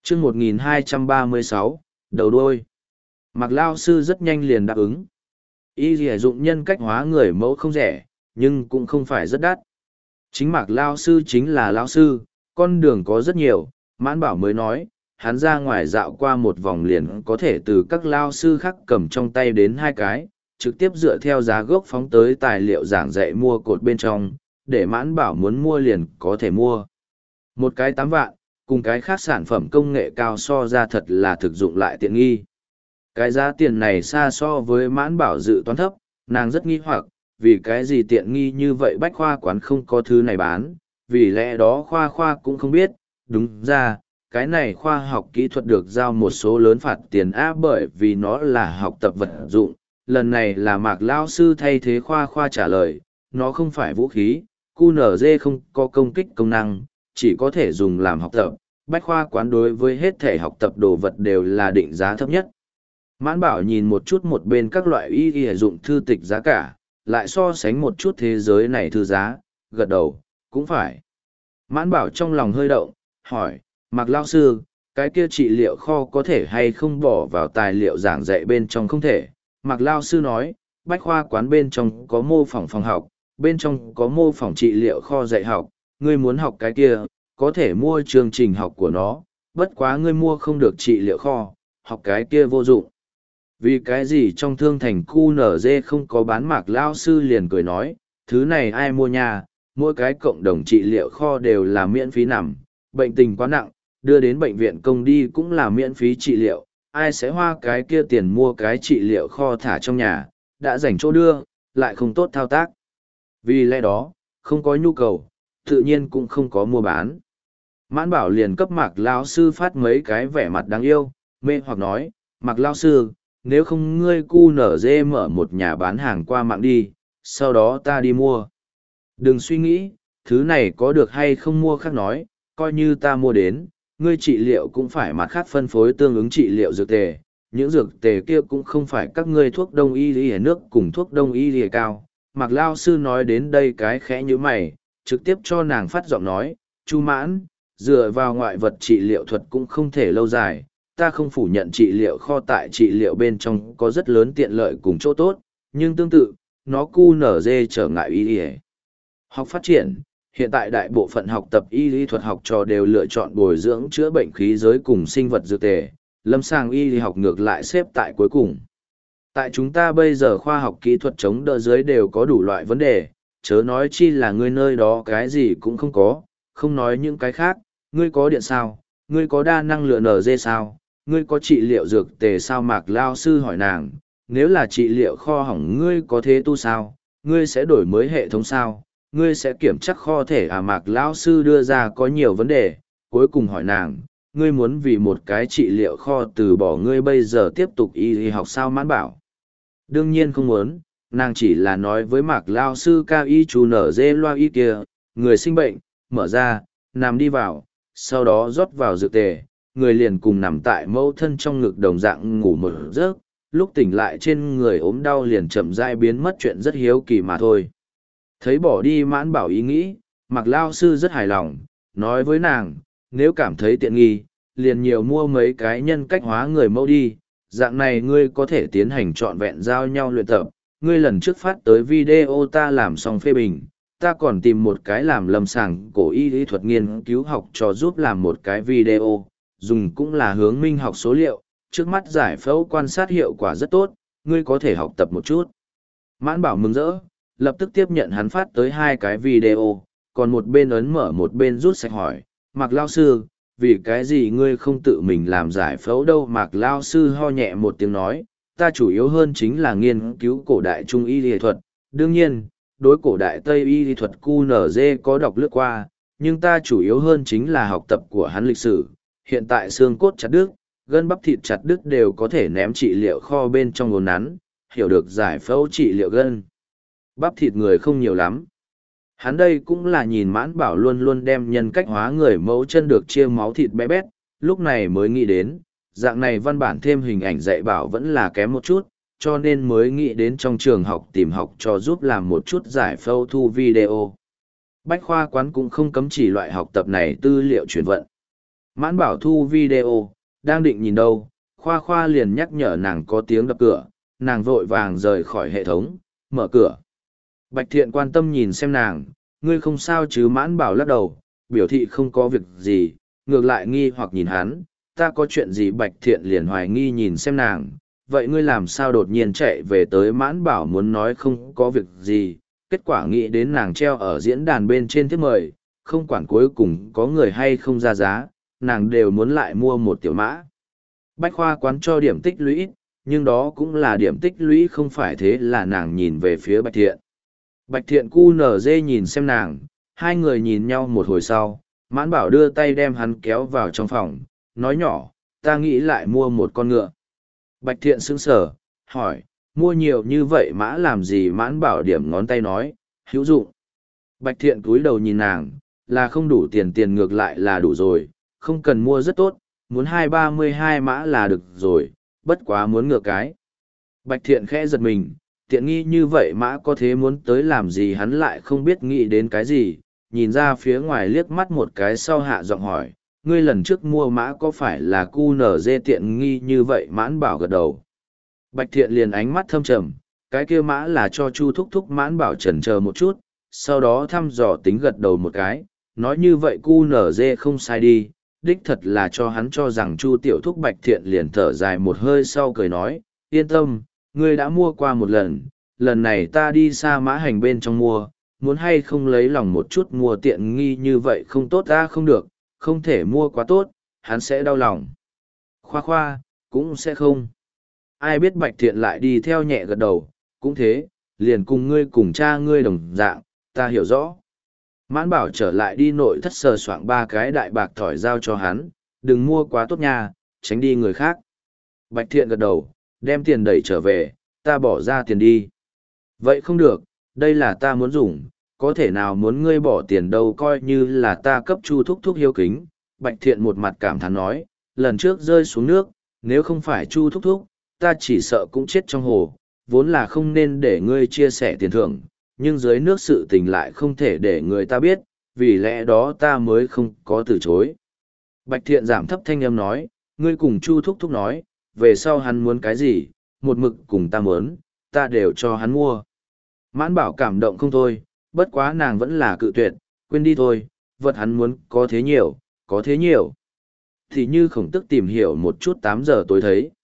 chương 1236, đầu đuôi. Mạc Lao sư rất nhanh liền đáp ứng. Y dì dụng nhân cách hóa người mẫu không rẻ, nhưng cũng không phải rất đắt. Chính Mạc Lao sư chính là Lao sư, con đường có rất nhiều, Mãn Bảo mới nói, hắn ra ngoài dạo qua một vòng liền có thể từ các Lao sư khác cầm trong tay đến hai cái, trực tiếp dựa theo giá gốc phóng tới tài liệu giảng dạy mua cột bên trong, để Mãn Bảo muốn mua liền có thể mua. Một cái 8 vạn, cùng cái khác sản phẩm công nghệ cao so ra thật là thực dụng lại tiện nghi. Cái giá tiền này xa so với Mãn Bảo dự toán thấp, nàng rất nghi hoặc, vì cái gì tiện nghi như vậy bách khoa quán không có thứ này bán, vì lẽ đó khoa cũng không biết, đúng ra, cái này khoa học kỹ thuật được giao một số lớn phạt tiền á bởi vì nó là học tập vật dụng, lần này là Mạc Lao sư thay thế khoa trả lời, nó không phải vũ khí, QNZ không có công kích công năng, chỉ có thể dùng làm học tập, bách khoa quán đối với hết thể học tập đồ vật đều là định giá thấp nhất. Mãn Bảo nhìn một chút một bên các loại y dụng thư tịch giá cả, lại so sánh một chút thế giới này thư giá, gật đầu, cũng phải. Mãn Bảo trong lòng hơi động, hỏi, Mạc Lao sư, cái kia trị liệu kho có thể hay không bỏ vào tài liệu giảng dạy bên trong không thể. Mạc Lao sư nói, bách khoa quán bên trong có mô phỏng phòng học, bên trong có mô phỏng trị liệu kho dạy học, ngươi muốn học cái kia, có thể mua chương trình học của nó, bất quá ngươi mua không được trị liệu kho, học cái kia vô dụng. Vì cái gì trong thương thành QNZ không có bán Mạc Lao sư liền cười nói, thứ này ai mua nhà, mỗi cái cộng đồng trị liệu kho đều là miễn phí nằm, bệnh tình quá nặng, đưa đến bệnh viện công đi cũng là miễn phí trị liệu, ai sẽ hoa cái kia tiền mua cái trị liệu kho thả trong nhà, đã dành chỗ đưa, lại không tốt thao tác. Vì lẽ đó, không có nhu cầu, tự nhiên cũng không có mua bán. Mãn Bảo liền cấp Mạc Lao sư phát mấy cái vẻ mặt đáng yêu, mê hoặc nói, Mạc Lao sư, nếu không ngươi QNZ mở một nhà bán hàng qua mạng đi, sau đó ta đi mua. Đừng suy nghĩ, thứ này có được hay không mua khác nói, coi như ta mua đến, ngươi trị liệu cũng phải mặt khác phân phối tương ứng trị liệu dược tề. Những dược tề kia cũng không phải các ngươi thuốc đông y lìa nước cùng thuốc đông y lìa cao. Mạc Lao sư nói đến đây cái khẽ như mày, trực tiếp cho nàng phát giọng nói, Chu Mãn, dựa vào ngoại vật trị liệu thuật cũng không thể lâu dài, ta không phủ nhận trị liệu kho tại trị liệu bên trong có rất lớn tiện lợi cùng chỗ tốt, nhưng tương tự, nó QNZ trở ngại y lìa. Học phát triển, hiện tại đại bộ phận học tập y lý thuật học trò đều lựa chọn bồi dưỡng chữa bệnh khí giới cùng sinh vật dược tề, lâm sàng y lý học ngược lại xếp tại cuối cùng. Tại chúng ta bây giờ khoa học kỹ thuật chống đỡ giới đều có đủ loại vấn đề, chớ nói chi là ngươi nơi đó cái gì cũng không có, không nói những cái khác, ngươi có điện sao, ngươi có đa năng lượng NG sao, ngươi có trị liệu dược tề sao. Mạc Lao sư hỏi nàng, nếu là trị liệu kho hỏng ngươi có thế tu sao, ngươi sẽ đổi mới hệ thống sao, ngươi sẽ kiểm chắc kho thể à. Mạc Lão sư đưa ra có nhiều vấn đề, cuối cùng hỏi nàng, ngươi muốn vì một cái trị liệu kho từ bỏ ngươi bây giờ tiếp tục y học sao. Mãn Bảo đương nhiên không muốn, nàng chỉ là nói với Mạc Lao sư cao y chú nở dê loa y kia, người sinh bệnh, mở ra, nằm đi vào, sau đó rót vào dược tề, người liền cùng nằm tại mẫu thân trong ngực đồng dạng ngủ một giấc, lúc tỉnh lại trên người ốm đau liền chậm rãi biến mất, chuyện rất hiếu kỳ mà thôi. Thấy bỏ đi Mãn Bảo ý nghĩ, Mạc Lao sư rất hài lòng, nói với nàng, nếu cảm thấy tiện nghi, liền nhiều mua mấy cái nhân cách hóa người mẫu đi, dạng này ngươi có thể tiến hành trọn vẹn giao nhau luyện tập. Ngươi lần trước phát tới video ta làm xong phê bình, ta còn tìm một cái làm lâm sàng cổ y lý thuật nghiên cứu học cho giúp làm một cái video, dùng cũng là hướng minh học số liệu, trước mắt giải phẫu quan sát hiệu quả rất tốt, ngươi có thể học tập một chút. Mãn Bảo mừng rỡ, lập tức tiếp nhận hắn phát tới hai cái video, còn một bên ấn mở một bên rút sạch hỏi, Mạc Lao sư, vì cái gì ngươi không tự mình làm giải phẫu đâu. Mạc Lao sư ho nhẹ một tiếng nói, ta chủ yếu hơn chính là nghiên cứu cổ đại trung y lý thuật, đương nhiên, đối cổ đại Tây y lý thuật QNZ có đọc lướt qua, nhưng ta chủ yếu hơn chính là học tập của hắn lịch sử, hiện tại xương cốt chặt đứt, gân bắp thịt chặt đứt đều có thể ném trị liệu kho bên trong ngồn nắn, hiểu được giải phẫu trị liệu gân bắp thịt người không nhiều lắm. Hắn đây cũng là nhìn Mãn Bảo luôn luôn đem nhân cách hóa người mẫu chân được chia máu thịt bé bét, lúc này mới nghĩ đến, dạng này văn bản thêm hình ảnh dạy bảo vẫn là kém một chút, cho nên mới nghĩ đến trong trường học tìm học cho giúp làm một chút giải phẫu thu video. Bách khoa quán cũng không cấm chỉ loại học tập này tư liệu chuyển vận. Mãn Bảo thu video, đang định nhìn đâu, Khoa Khoa liền nhắc nhở nàng có tiếng đập cửa, nàng vội vàng rời khỏi hệ thống, mở cửa. Bạch Thiện quan tâm nhìn xem nàng, ngươi không sao chứ? Mãn Bảo lắc đầu, biểu thị không có việc gì, ngược lại nghi hoặc nhìn hắn, ta có chuyện gì? Bạch Thiện liền hoài nghi nhìn xem nàng, vậy ngươi làm sao đột nhiên chạy về tới? Mãn Bảo muốn nói không có việc gì, kết quả nghĩ đến nàng treo ở diễn đàn bên trên thiếp mời, không quản cuối cùng có người hay không ra giá, nàng đều muốn lại mua một tiểu mã. Bách khoa quán cho điểm tích lũy, nhưng đó cũng là điểm tích lũy, không phải thế là nàng nhìn về phía Bạch Thiện. Bạch Thiện QNZ nhìn xem nàng, hai người nhìn nhau một hồi sau, Mãn Bảo đưa tay đem hắn kéo vào trong phòng, nói nhỏ, ta nghĩ lại mua một con ngựa. Bạch Thiện sững sờ, hỏi, mua nhiều như vậy mã làm gì? Mãn Bảo điểm ngón tay nói, hữu dụng. Bạch Thiện cúi đầu nhìn nàng, là không đủ tiền, tiền ngược lại là đủ rồi, không cần mua rất tốt, muốn 232 mã là được rồi, bất quá muốn ngựa cái. Bạch Thiện khẽ giật mình, tiện nghi như vậy mã có thế muốn tới làm gì? Hắn lại không biết nghĩ đến cái gì, nhìn ra phía ngoài liếc mắt một cái sau hạ giọng hỏi, ngươi lần trước mua mã có phải là QNZ tiện nghi như vậy? Mãn Bảo gật đầu. Bạch Thiện liền ánh mắt thâm trầm, cái kia mã là cho Chu thúc thúc. Mãn Bảo chần chờ một chút, sau đó thăm dò tính gật đầu một cái, nói như vậy QNZ không sai đi, đích thật là cho hắn cho rằng Chu tiểu thúc. Bạch Thiện liền thở dài một hơi sau cười nói, yên tâm, ngươi đã mua qua một lần, lần này ta đi xa mã hành bên trong mua, muốn hay không lấy lòng một chút, mua tiện nghi như vậy không tốt? Ta không được, không thể mua quá tốt, hắn sẽ đau lòng. Khoa Khoa, cũng sẽ không. Ai biết? Bạch Thiện lại đi theo nhẹ gật đầu, cũng thế, liền cùng ngươi cùng cha ngươi đồng dạng, ta hiểu rõ. Mãn Bảo trở lại đi nội thất sờ soạng 3 cái đại bạc thỏi giao cho hắn, đừng mua quá tốt nha, tránh đi người khác. Bạch Thiện gật đầu, đem tiền đẩy trở về, ta bỏ ra tiền đi. Vậy không được, đây là ta muốn dùng, có thể nào muốn ngươi bỏ tiền đâu, coi như là ta cấp Chu thúc thúc hiếu kính. Bạch Thiện một mặt cảm thán nói, lần trước rơi xuống nước, nếu không phải Chu thúc thúc, ta chỉ sợ cũng chết trong hồ, vốn là không nên để ngươi chia sẻ tiền thưởng, nhưng dưới nước sự tình lại không thể để người ta biết, vì lẽ đó ta mới không có từ chối. Bạch Thiện giảm thấp thanh âm nói, ngươi cùng Chu thúc thúc nói, về sau hắn muốn cái gì, một mực cùng ta muốn, ta đều cho hắn mua. Mãn Bảo cảm động không thôi, bất quá nàng vẫn là cự tuyệt, quên đi thôi, vật hắn muốn có thế nhiều, có thế nhiều. Thì như Khổng Tức tìm hiểu một chút 8 giờ tối thấy.